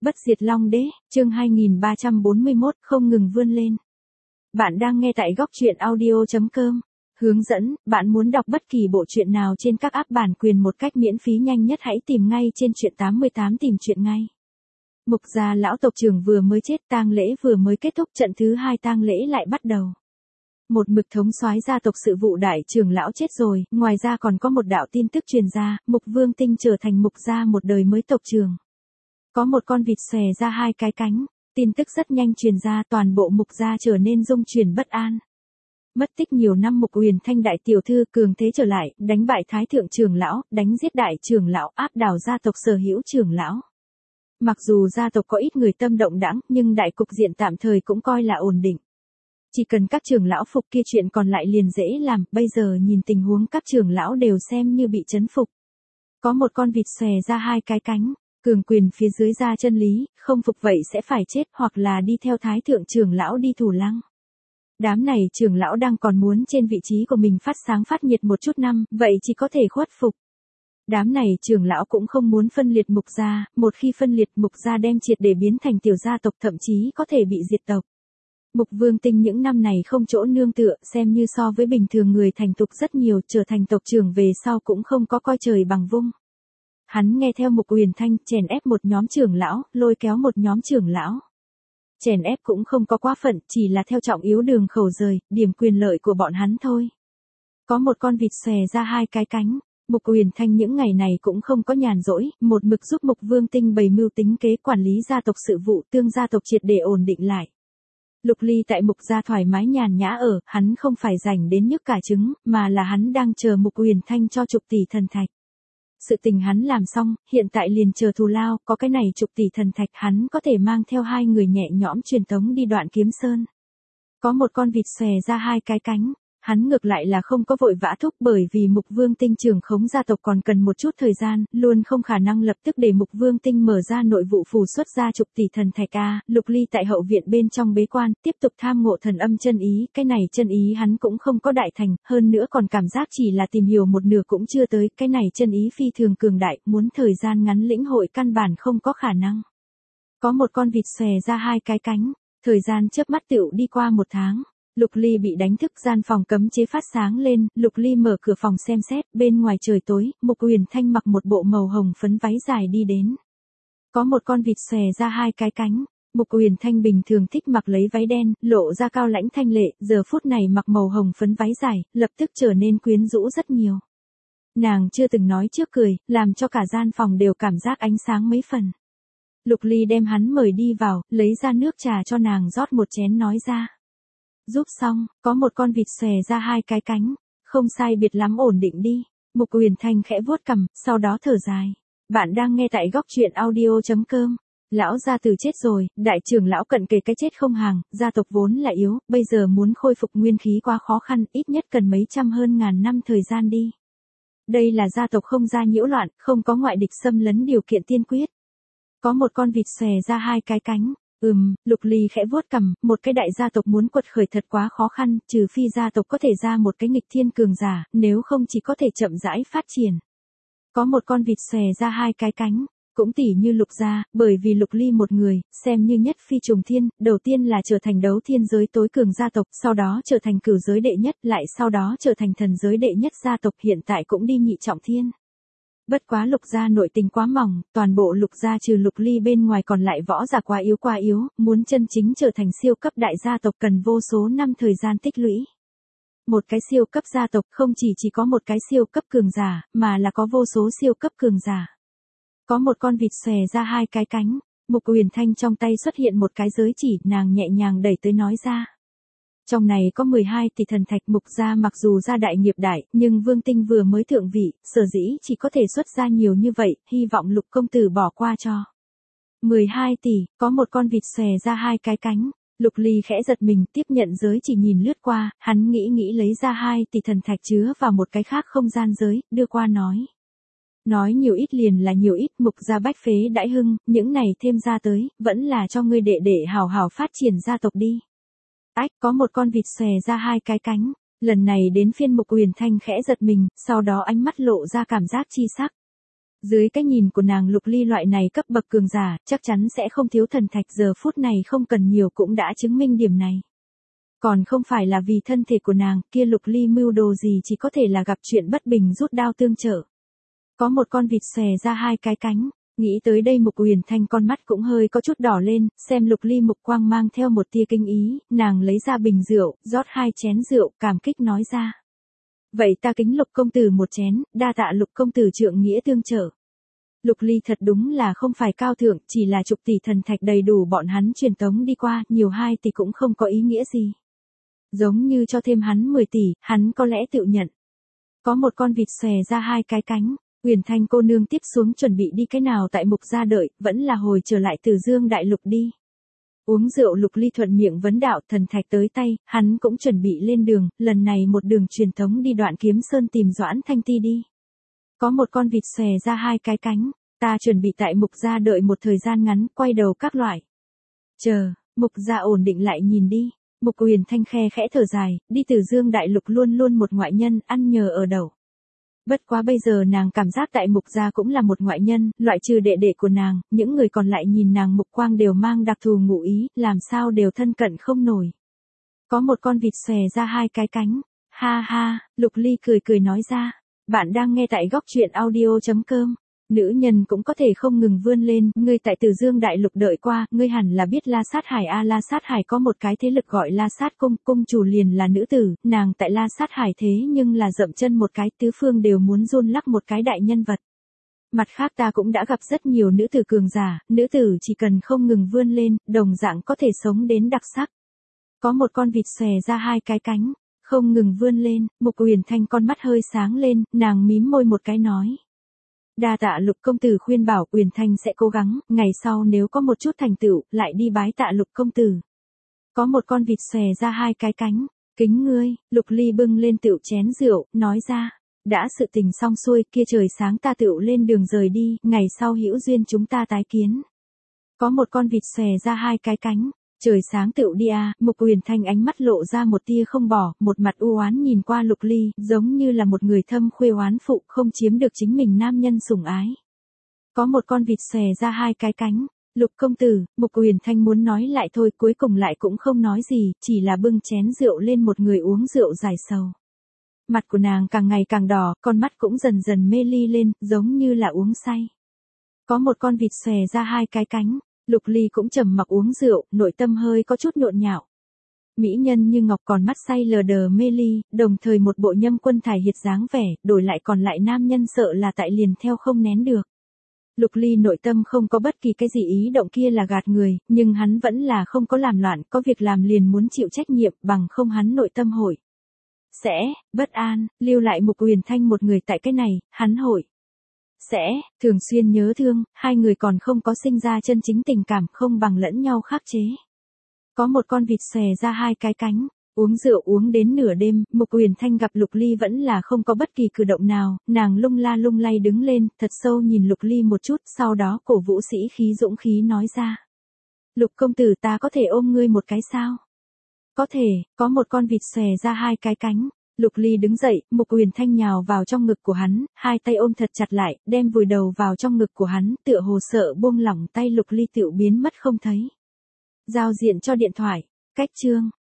Bất diệt Long Đế, chương 2341, không ngừng vươn lên. Bạn đang nghe tại góc truyện audio.com. Hướng dẫn, bạn muốn đọc bất kỳ bộ truyện nào trên các app bản quyền một cách miễn phí nhanh nhất hãy tìm ngay trên truyện 88 tìm truyện ngay. Mục gia lão tộc trưởng vừa mới chết, tang lễ vừa mới kết thúc, trận thứ 2 tang lễ lại bắt đầu. Một mực thống soái gia tộc sự vụ đại trưởng lão chết rồi, ngoài ra còn có một đạo tin tức truyền ra, Mục Vương Tinh trở thành Mục gia một đời mới tộc trưởng. Có một con vịt xòe ra hai cái cánh, tin tức rất nhanh truyền ra, toàn bộ Mục gia trở nên rung chuyển bất an. Mất tích nhiều năm Mục Uyển Thanh đại tiểu thư cường thế trở lại, đánh bại thái thượng trưởng lão, đánh giết đại trưởng lão, áp đảo gia tộc sở hữu trưởng lão. Mặc dù gia tộc có ít người tâm động đãng, nhưng đại cục diện tạm thời cũng coi là ổn định. Chỉ cần các trưởng lão phục kia chuyện còn lại liền dễ làm, bây giờ nhìn tình huống các trưởng lão đều xem như bị trấn phục. Có một con vịt xòe ra hai cái cánh, cường quyền phía dưới ra chân lý, không phục vậy sẽ phải chết hoặc là đi theo thái thượng trưởng lão đi thủ lăng. Đám này trưởng lão đang còn muốn trên vị trí của mình phát sáng phát nhiệt một chút năm, vậy chỉ có thể khuất phục. Đám này trưởng lão cũng không muốn phân liệt Mục gia, một khi phân liệt Mục gia đem triệt để biến thành tiểu gia tộc, thậm chí có thể bị diệt tộc. Mục Vương Tinh những năm này không chỗ nương tựa, xem như so với bình thường người thành thục rất nhiều, trở thành tộc trưởng về sau cũng không có coi trời bằng vung. Hắn nghe theo Mục Uyển Thanh, chèn ép một nhóm trưởng lão, lôi kéo một nhóm trưởng lão. Chèn ép cũng không có quá phận, chỉ là theo trọng yếu đường khẩu rời, điểm quyền lợi của bọn hắn thôi. Có một con vịt xòe ra hai cái cánh, Mục Uyển Thanh những ngày này cũng không có nhàn rỗi, một mực giúp Mục Vương Tinh bày mưu tính kế quản lý gia tộc sự vụ, tương gia tộc triệt để ổn định lại. Lục Ly tại Mục gia thoải mái nhàn nhã ở, hắn không phải rảnh đến nhức cả trứng, mà là hắn đang chờ Mục Uyển Thanh cho chục tỷ thần thạch. Sự tình hắn làm xong, hiện tại liền chờ thù lao, có cái này chục tỷ thần thạch hắn có thể mang theo hai người nhẹ nhõm truyền tống đi Đoạn Kiếm Sơn. Có một con vịt xòe ra hai cái cánh, hắn ngược lại là không có vội vã thúc, bởi vì Mục Vương Tinh trưởng khống gia tộc còn cần một chút thời gian, luôn không khả năng lập tức để Mục Vương Tinh mở ra nội vụ phủ xuất ra chục tỷ thần thạch a. Lục Ly tại hậu viện bên trong bế quan, tiếp tục tham ngộ thần âm chân ý, cái này chân ý hắn cũng không có đại thành, hơn nữa còn cảm giác chỉ là tìm hiểu một nửa cũng chưa tới, cái này chân ý phi thường cường đại, muốn thời gian ngắn lĩnh hội căn bản không có khả năng. Có một con vịt xòe ra hai cái cánh, thời gian chớp mắt tựu đi qua một tháng. Lục Ly bị đánh thức, gian phòng cấm chế phát sáng lên, Lục Ly mở cửa phòng xem xét, bên ngoài trời tối, Mục Uyển Thanh mặc một bộ màu hồng phấn váy dài đi đến. Có một con vịt xòe ra hai cái cánh, Mục Uyển Thanh bình thường thích mặc lấy váy đen, lộ ra cao lãnh thanh lệ, giờ phút này mặc màu hồng phấn váy dài, lập tức trở nên quyến rũ rất nhiều. Nàng chưa từng nói trước cười, làm cho cả gian phòng đều cảm giác ánh sáng mấy phần. Lục Ly đem hắn mời đi vào, lấy ra nước trà cho nàng rót một chén nói ra. Giúp xong, có một con vịt xòe ra hai cái cánh, không sai biệt lắm ổn định đi. Mục Uyển Thanh khẽ vuốt cằm, sau đó thở dài. Bạn đang nghe tại góc truyện audio.com. Lão gia tử chết rồi, đại trưởng lão cận kề cái chết không hàng, gia tộc vốn là yếu, bây giờ muốn khôi phục nguyên khí quá khó khăn, ít nhất cần mấy trăm hơn ngàn năm thời gian đi. Đây là gia tộc không ra nhiễu loạn, không có ngoại địch xâm lấn điều kiện tiên quyết. Có một con vịt xòe ra hai cái cánh. Lục Ly khẽ vuốt cằm, một cái đại gia tộc muốn quật khởi thật quá khó khăn, trừ phi gia tộc có thể ra một cái nghịch thiên cường giả, nếu không chỉ có thể chậm rãi phát triển. Có một con vịt xòe ra hai cái cánh, cũng tỉ như Lục gia, bởi vì Lục Ly một người, xem như nhất phi trùng thiên, đầu tiên là trở thành đấu thiên giới tối cường gia tộc, sau đó trở thành cửu giới đệ nhất, lại sau đó trở thành thần giới đệ nhất gia tộc, hiện tại cũng đi nhị trọng thiên. Bất quá Lục gia nội tình quá mỏng, toàn bộ Lục gia trừ Lục Ly bên ngoài còn lại võ giả quá yếu, muốn chân chính trở thành siêu cấp đại gia tộc cần vô số năm thời gian tích lũy. Một cái siêu cấp gia tộc không chỉ có một cái siêu cấp cường giả, mà là có vô số siêu cấp cường giả. Có một con vịt xòe ra hai cái cánh, Mục Uyển Thanh trong tay xuất hiện một cái giới chỉ, nàng nhẹ nhàng đẩy tới nói ra. Trong này có 12 tỷ thần thạch. Mục gia mặc dù gia đại nghiệp đại, nhưng Vương Tinh vừa mới thượng vị, sở dĩ chỉ có thể xuất ra nhiều như vậy, hy vọng Lục công tử bỏ qua cho. 12 tỷ, có một con vịt xòe ra hai cái cánh, Lục Ly khẽ giật mình, tiếp nhận giới chỉ nhìn lướt qua, hắn nghĩ lấy ra 2 tỷ thần thạch chứa vào một cái khác không gian giới, đưa qua nói. Nói nhiều ít liền là nhiều ít, Mục gia bách phế đãi hưng, những này thêm ra tới, vẫn là cho ngươi đệ đệ hào hào phát triển gia tộc đi. Ách, có một con vịt xòe ra hai cái cánh, lần này đến phiên Mục Uyển Thanh khẽ giật mình, sau đó ánh mắt lộ ra cảm giác chi sắc. Dưới cái nhìn của nàng Lục Ly loại này cấp bậc cường giả, chắc chắn sẽ không thiếu thần thạch, giờ phút này không cần nhiều cũng đã chứng minh điểm này. Còn không phải là vì thân thể của nàng, kia Lục Ly mưu đồ gì chỉ có thể là gặp chuyện bất bình rút đao tương trợ. Có một con vịt xòe ra hai cái cánh, nghĩ tới đây Mục Uyển Thanh con mắt cũng hơi có chút đỏ lên, xem Lục Ly mục quang mang theo một tia kinh ý, nàng lấy ra bình rượu, rót 2 chén rượu, cảm kích nói ra. Vậy ta kính Lục công tử một chén, đa tạ Lục công tử trượng nghĩa tương trợ. Lục Ly thật đúng là không phải cao thượng, chỉ là chục tỷ thần thạch đầy đủ bọn hắn truyền tống đi qua, nhiều 2 tỷ cũng không có ý nghĩa gì. Giống như cho thêm hắn 10 tỷ, hắn có lẽ tự nhận. Có một con vịt xòe ra 2 cái cánh, Uyển Thanh cô nương tiếp xuống chuẩn bị đi cái nào tại Mục gia đợi, vẫn là hồi trở lại Từ Dương đại lục đi. Uống rượu Lục Ly thuận miệng vấn đạo, thần thạch tới tay, hắn cũng chuẩn bị lên đường, lần này một đường truyền thống đi Đoạn Kiếm Sơn tìm Doãn Thanh Ti đi. Có một con vịt xòe ra 2 cái cánh, ta chuẩn bị tại Mục gia đợi một thời gian ngắn, quay đầu các loại. Chờ, Mục gia ổn định lại nhìn đi. Mục Uyển Thanh khe khẽ thở dài, đi Từ Dương đại lục luôn luôn một ngoại nhân, ăn nhờ ở đậu. Bất quá bây giờ nàng cảm giác tại Mục gia cũng là một ngoại nhân, loại trừ đệ đệ của nàng, những người còn lại nhìn nàng mục quang đều mang đặc thù ngụ ý, làm sao đều thân cận không nổi. Có một con vịt xòe ra 2 cái cánh, ha ha, Lục Ly cười cười nói ra, bạn đang nghe tại góc truyện audio.com. Nữ nhân cũng có thể không ngừng vươn lên, ngươi tại Từ Dương đại lục đợi qua, ngươi hẳn là biết La Sát Hải a, La Sát Hải có một cái thế lực gọi La Sát cung, cung chủ liền là nữ tử, nàng tại La Sát Hải thế nhưng là dậm chân một cái, tứ phương đều muốn run lắc một cái đại nhân vật. Mặt khác ta cũng đã gặp rất nhiều nữ tử cường giả, nữ tử chỉ cần không ngừng vươn lên, đồng dạng có thể sống đến đặc sắc. Có một con vịt xòe ra 2 cái cánh, không ngừng vươn lên, Mục Uyển Thanh con mắt hơi sáng lên, nàng mím môi một cái nói. Đa tạ Lục công tử khuyên bảo, Uyển Thanh sẽ cố gắng, ngày sau nếu có một chút thành tựu, lại đi bái tạ Lục công tử. Có một con vịt xòe ra 2 cái cánh, kính ngươi, Lục Ly bưng lên tựu chén rượu, nói ra, đã sự tình xong xuôi, kia trời sáng ta tựu lên đường rời đi, ngày sau hữu duyên chúng ta tái kiến. Có một con vịt xòe ra 2 cái cánh, trời sáng tựu đi à, Mục Uyển Thanh ánh mắt lộ ra một tia không bỏ, một mặt u oán nhìn qua Lục Ly, giống như là một người thâm khuê oán phụ, không chiếm được chính mình nam nhân sủng ái. Có một con vịt xòe ra 2 cái cánh, Lục công tử, Mục Uyển Thanh muốn nói lại thôi, cuối cùng lại cũng không nói gì, chỉ là bưng chén rượu lên một người uống rượu giải sầu. Mặt của nàng càng ngày càng đỏ, con mắt cũng dần dần mê ly lên, giống như là uống say. Có một con vịt xòe ra 2 cái cánh, Lục Ly cũng trầm mặc uống rượu, nội tâm hơi có chút nhộn nhạo. Mỹ nhân như ngọc còn mắt say lờ đờ mê ly, đồng thời một bộ nhâm quân thải hiệt dáng vẻ, đổi lại còn lại nam nhân sợ là tại liền theo không nén được. Lục Ly nội tâm không có bất kỳ cái gì ý động kia là gạt người, nhưng hắn vẫn là không có làm loạn, có việc làm liền muốn chịu trách nhiệm, bằng không hắn nội tâm hội sẽ bất an, lưu lại Mục Uyển Thanh một người tại cái này, hắn hội sẽ thường xuyên nhớ thương, hai người còn không có sinh ra chân chính tình cảm, không bằng lẫn nhau khắc chế. Có một con vịt xòe ra 2 cái cánh, uống rượu uống đến nửa đêm, Mục Uyển Thanh gặp Lục Ly vẫn là không có bất kỳ cử động nào, nàng lung la lung lay đứng lên, thật sâu nhìn Lục Ly một chút, sau đó cổ vũ sĩ khí dũng khí nói ra. Lục công tử ta có thể ôm ngươi một cái sao? Có thể, có một con vịt xòe ra 2 cái cánh. Lục Ly đứng dậy, Mục Uyển Thanh nhào vào trong ngực của hắn, 2 tay ôm thật chặt lại, đem vùi đầu vào trong ngực của hắn, tựa hồ sợ buông lỏng tay Lục Ly tựu biến mất không thấy. Giao diện cho điện thoại, cách chương.